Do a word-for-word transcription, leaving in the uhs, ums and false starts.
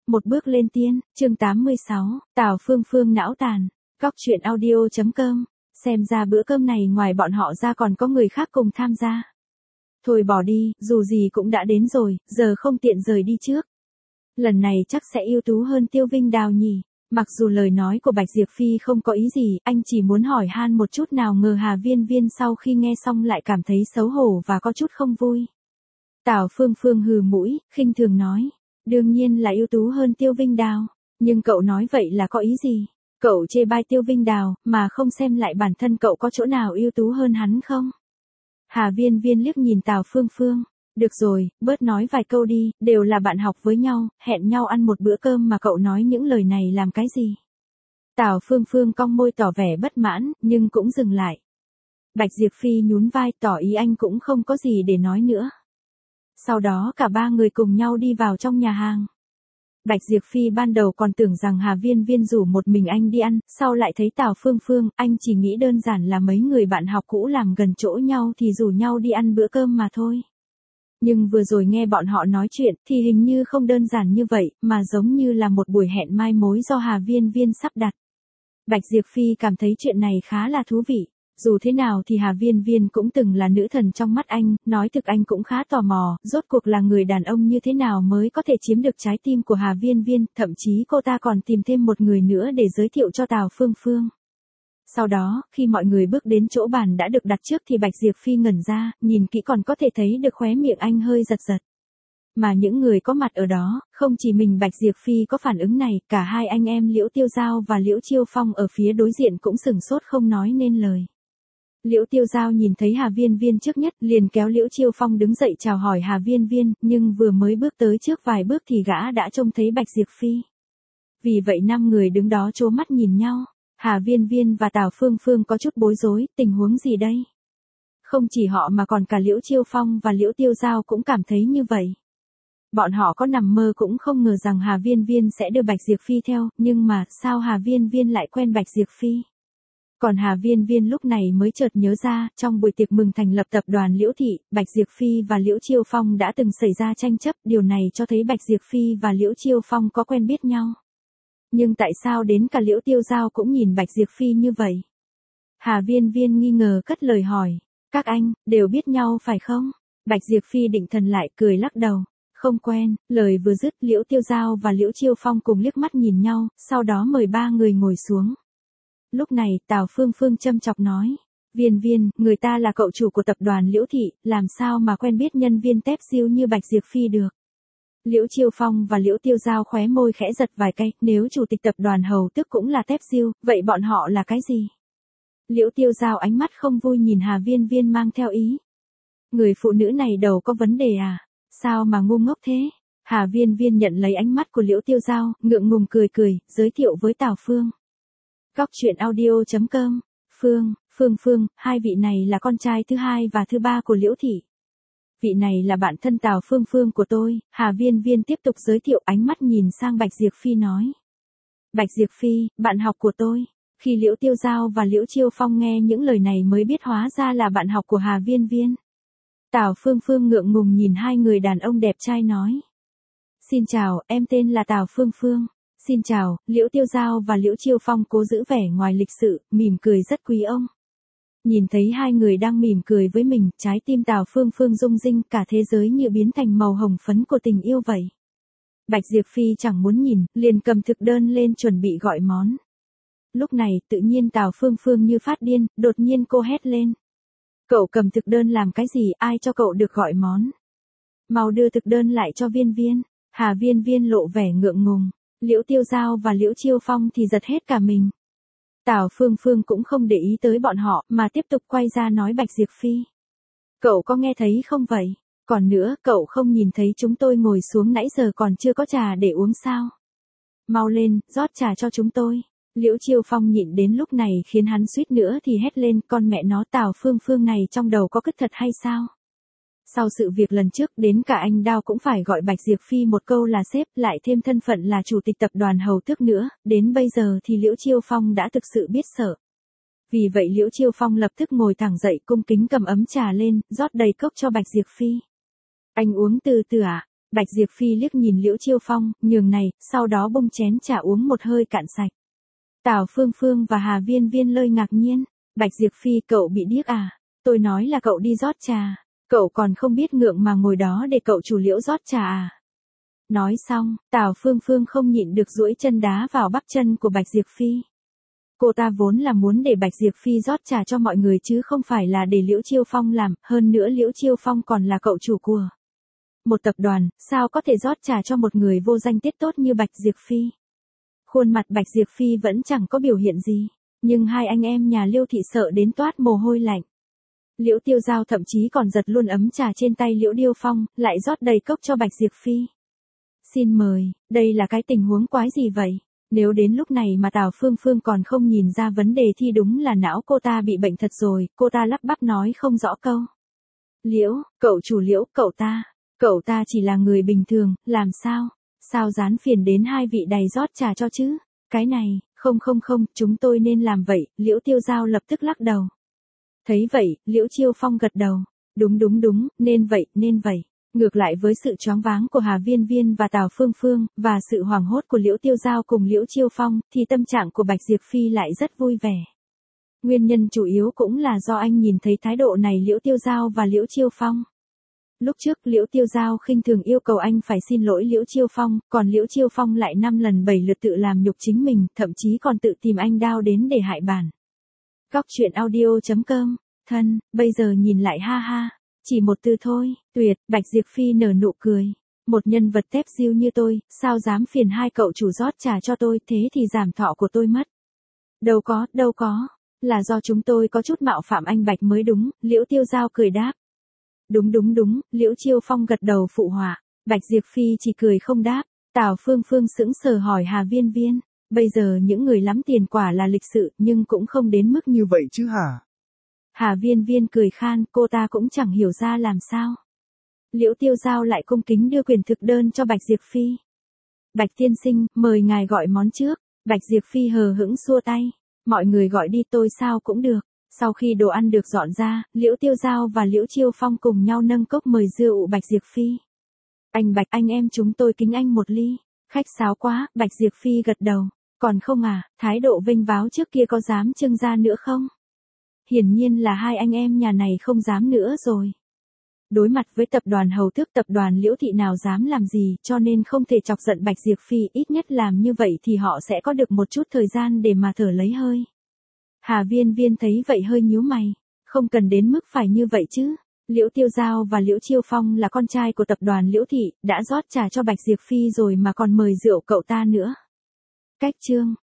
một bước lên tiên, chương tám mươi sáu, Tào Phương Phương não tàn, Cóc truyện audio chấm com, xem ra bữa cơm này ngoài bọn họ ra còn có người khác cùng tham gia. Thôi bỏ đi, dù gì cũng đã đến rồi, giờ không tiện rời đi trước. Lần này chắc sẽ ưu tú hơn Tiêu Vinh Đào nhỉ. Mặc dù lời nói của Bạch Diệp Phi không có ý gì, anh chỉ muốn hỏi han một chút, nào ngờ Hà Viên Viên sau khi nghe xong lại cảm thấy xấu hổ và có chút không vui. Tào Phương Phương hừ mũi, khinh thường nói, đương nhiên là ưu tú hơn Tiêu Vinh Đào, nhưng cậu nói vậy là có ý gì? Cậu chê bai Tiêu Vinh Đào, mà không xem lại bản thân cậu có chỗ nào ưu tú hơn hắn không? Hà Viên Viên liếc nhìn Tào Phương Phương. Được rồi, bớt nói vài câu đi, đều là bạn học với nhau, hẹn nhau ăn một bữa cơm mà cậu nói những lời này làm cái gì? Tào Phương Phương cong môi tỏ vẻ bất mãn, nhưng cũng dừng lại. Bạch Diệp Phi nhún vai tỏ ý anh cũng không có gì để nói nữa. Sau đó cả ba người cùng nhau đi vào trong nhà hàng. Bạch Diệp Phi ban đầu còn tưởng rằng Hà Viên Viên rủ một mình anh đi ăn, sau lại thấy Tào Phương Phương, anh chỉ nghĩ đơn giản là mấy người bạn học cũ làm gần chỗ nhau thì rủ nhau đi ăn bữa cơm mà thôi. Nhưng vừa rồi nghe bọn họ nói chuyện thì hình như không đơn giản như vậy, mà giống như là một buổi hẹn mai mối do Hà Viên Viên sắp đặt. Bạch Diệp Phi cảm thấy chuyện này khá là thú vị. Dù thế nào thì Hà Viên Viên cũng từng là nữ thần trong mắt anh, nói thực anh cũng khá tò mò, rốt cuộc là người đàn ông như thế nào mới có thể chiếm được trái tim của Hà Viên Viên, thậm chí cô ta còn tìm thêm một người nữa để giới thiệu cho Tào Phương Phương. Sau đó, khi mọi người bước đến chỗ bàn đã được đặt trước thì Bạch Diệp Phi ngẩn ra, nhìn kỹ còn có thể thấy được khóe miệng anh hơi giật giật. Mà những người có mặt ở đó, không chỉ mình Bạch Diệp Phi có phản ứng này, cả hai anh em Liễu Tiêu Giao và Liễu Chiêu Phong ở phía đối diện cũng sửng sốt không nói nên lời. Liễu Tiêu Giao nhìn thấy Hà Viên Viên trước nhất, liền kéo Liễu Chiêu Phong đứng dậy chào hỏi Hà Viên Viên, nhưng vừa mới bước tới trước vài bước thì gã đã trông thấy Bạch Diệp Phi. Vì vậy năm người đứng đó trố mắt nhìn nhau. Hà Viên Viên và Tào Phương Phương có chút bối rối, tình huống gì đây? Không chỉ họ mà còn cả Liễu Chiêu Phong và Liễu Tiêu Giao cũng cảm thấy như vậy. Bọn họ có nằm mơ cũng không ngờ rằng Hà Viên Viên sẽ đưa Bạch Diệp Phi theo, nhưng mà sao Hà Viên Viên lại quen Bạch Diệp Phi? Còn Hà Viên Viên lúc này mới chợt nhớ ra, trong buổi tiệc mừng thành lập tập đoàn Liễu Thị, Bạch Diệp Phi và Liễu Chiêu Phong đã từng xảy ra tranh chấp, điều này cho thấy Bạch Diệp Phi và Liễu Chiêu Phong có quen biết nhau. Nhưng tại sao đến cả Liễu Tiêu Giao cũng nhìn Bạch Diệp Phi như vậy? Hà Viên Viên nghi ngờ cất lời hỏi, các anh, đều biết nhau phải không? Bạch Diệp Phi định thần lại cười lắc đầu, không quen, lời vừa dứt Liễu Tiêu Giao và Liễu Chiêu Phong cùng liếc mắt nhìn nhau, sau đó mời ba người ngồi xuống. Lúc này Tào Phương Phương châm chọc nói, Viên Viên, người ta là cậu chủ của tập đoàn Liễu Thị, làm sao mà quen biết nhân viên tép diêu như Bạch Diệp Phi được? Liễu Chiêu Phong và Liễu Tiêu Giao khóe môi khẽ giật vài cái, nếu chủ tịch tập đoàn hầu tước cũng là tép diêu, vậy bọn họ là cái gì? Liễu Tiêu Giao ánh mắt không vui nhìn Hà Viên Viên mang theo ý. Người phụ nữ này đầu có vấn đề à? Sao mà ngu ngốc thế? Hà Viên Viên nhận lấy ánh mắt của Liễu Tiêu Giao, ngượng ngùng cười cười, giới thiệu với Tào Phương. Cóc truyện audio chấm com, Phương, Phương Phương, hai vị này là con trai thứ hai và thứ ba của Liễu Thị. Vị này là bạn thân Tào Phương Phương của tôi, Hà Viên Viên tiếp tục giới thiệu, ánh mắt nhìn sang Bạch Diệp Phi nói. Bạch Diệp Phi, bạn học của tôi. Khi Liễu Tiêu Giao và Liễu Chiêu Phong nghe những lời này mới biết hóa ra là bạn học của Hà Viên Viên. Tào Phương Phương ngượng ngùng nhìn hai người đàn ông đẹp trai nói. Xin chào, em tên là Tào Phương Phương. Xin chào, Liễu Tiêu Giao và Liễu Chiêu Phong cố giữ vẻ ngoài lịch sự, mỉm cười rất quý ông. Nhìn thấy hai người đang mỉm cười với mình, trái tim Tào Phương Phương rung rinh, cả thế giới như biến thành màu hồng phấn của tình yêu vậy. Bạch Diệp Phi chẳng muốn nhìn, liền cầm thực đơn lên chuẩn bị gọi món. Lúc này, tự nhiên Tào Phương Phương như phát điên, đột nhiên cô hét lên. Cậu cầm thực đơn làm cái gì, ai cho cậu được gọi món? Mau đưa thực đơn lại cho Viên Viên. Hà Viên Viên lộ vẻ ngượng ngùng. Liễu Tiêu Giao và Liễu Chiêu Phong thì giật hết cả mình. Tào Phương Phương cũng không để ý tới bọn họ, mà tiếp tục quay ra nói Bạch Diệp Phi. Cậu có nghe thấy không vậy? Còn nữa, cậu không nhìn thấy chúng tôi ngồi xuống nãy giờ còn chưa có trà để uống sao? Mau lên, rót trà cho chúng tôi. Liễu Chiêu Phong nhịn đến lúc này khiến hắn suýt nữa thì hét lên, con mẹ nó Tào Phương Phương này trong đầu có cứt thật hay sao? Sau sự việc lần trước, đến cả anh Đao cũng phải gọi Bạch Diệp Phi một câu là sếp, lại thêm thân phận là chủ tịch tập đoàn hầu tước nữa, đến bây giờ thì Liễu Chiêu Phong đã thực sự biết sợ. Vì vậy Liễu Chiêu Phong lập tức ngồi thẳng dậy cung kính cầm ấm trà lên, rót đầy cốc cho Bạch Diệp Phi. Anh uống từ từ ạ. À? Bạch Diệp Phi liếc nhìn Liễu Chiêu Phong, nhường này, sau đó bưng chén trà uống một hơi cạn sạch. Tào Phương Phương và Hà Viên Viên lơi ngạc nhiên. Bạch Diệp Phi, cậu bị điếc à? Tôi nói là cậu đi rót trà. Cậu còn không biết ngượng mà ngồi đó để cậu chủ Liễu rót trà à? Nói xong, Tào Phương Phương không nhịn được duỗi chân đá vào bắp chân của Bạch Diệp Phi. Cô ta vốn là muốn để Bạch Diệp Phi rót trà cho mọi người chứ không phải là để Liễu Chiêu Phong làm, hơn nữa Liễu Chiêu Phong còn là cậu chủ của một tập đoàn, sao có thể rót trà cho một người vô danh tiết tốt như Bạch Diệp Phi. Khuôn mặt Bạch Diệp Phi vẫn chẳng có biểu hiện gì, nhưng hai anh em nhà Liêu thị sợ đến toát mồ hôi lạnh. Liễu Tiêu Giao thậm chí còn giật luôn ấm trà trên tay Liễu Điêu Phong, lại rót đầy cốc cho Bạch Diệp Phi. Xin mời, đây là cái tình huống quái gì vậy? Nếu đến lúc này mà Tào Phương Phương còn không nhìn ra vấn đề thì đúng là não cô ta bị bệnh thật rồi, cô ta lắp bắp nói không rõ câu. Liễu, cậu chủ Liễu, cậu ta, cậu ta chỉ là người bình thường, làm sao? Sao dán phiền đến hai vị đầy rót trà cho chứ? Cái này, không không không, chúng tôi nên làm vậy, Liễu Tiêu Giao lập tức lắc đầu. Thấy vậy, Liễu Chiêu Phong gật đầu. Đúng đúng đúng, nên vậy, nên vậy. Ngược lại với sự choáng váng của Hà Viên Viên và Tào Phương Phương, và sự hoảng hốt của Liễu Tiêu Giao cùng Liễu Chiêu Phong, thì tâm trạng của Bạch Diệp Phi lại rất vui vẻ. Nguyên nhân chủ yếu cũng là do anh nhìn thấy thái độ này Liễu Tiêu Giao và Liễu Chiêu Phong. Lúc trước Liễu Tiêu Giao khinh thường yêu cầu anh phải xin lỗi Liễu Chiêu Phong, còn Liễu Chiêu Phong lại năm lần bảy lượt tự làm nhục chính mình, thậm chí còn tự tìm anh đao đến để hại bản. Góc truyện audio chấm com, thân, bây giờ nhìn lại ha ha. Chỉ một từ thôi, tuyệt, Bạch Diệp Phi nở nụ cười. Một nhân vật tép diêu như tôi, sao dám phiền hai cậu chủ rót trà cho tôi, thế thì giảm thọ của tôi mất. Đâu có, đâu có, là do chúng tôi có chút mạo phạm anh Bạch mới đúng, Liễu Tiêu Giao cười đáp. Đúng đúng đúng, Liễu Chiêu Phong gật đầu phụ họa, Bạch Diệp Phi chỉ cười không đáp. Tào Phương Phương sững sờ hỏi Hà Viên Viên, bây giờ những người lắm tiền quả là lịch sự, nhưng cũng không đến mức như vậy chứ hả? Hà Viên Viên cười khan, cô ta cũng chẳng hiểu ra làm sao. Liễu Tiêu Giao lại cung kính đưa quyền thực đơn cho Bạch Diệp Phi. Bạch tiên sinh, mời ngài gọi món trước. Bạch Diệp Phi hờ hững xua tay. Mọi người gọi đi tôi sao cũng được. Sau khi đồ ăn được dọn ra, Liễu Tiêu Giao và Liễu Chiêu Phong cùng nhau nâng cốc mời rượu Bạch Diệp Phi. Anh Bạch, anh em chúng tôi kính anh một ly. Khách sáo quá, Bạch Diệp Phi gật đầu. Còn không à, thái độ vênh váo trước kia có dám trưng ra nữa không? Hiển nhiên là hai anh em nhà này không dám nữa rồi. Đối mặt với tập đoàn hầu tước tập đoàn Liễu thị nào dám làm gì, cho nên không thể chọc giận Bạch Diệp Phi, ít nhất làm như vậy thì họ sẽ có được một chút thời gian để mà thở lấy hơi. Hà Viên Viên thấy vậy hơi nhíu mày, không cần đến mức phải như vậy chứ. Liễu Tiêu Giao và Liễu Chiêu Phong là con trai của tập đoàn Liễu thị, đã rót trà cho Bạch Diệp Phi rồi mà còn mời rượu cậu ta nữa. Cách chương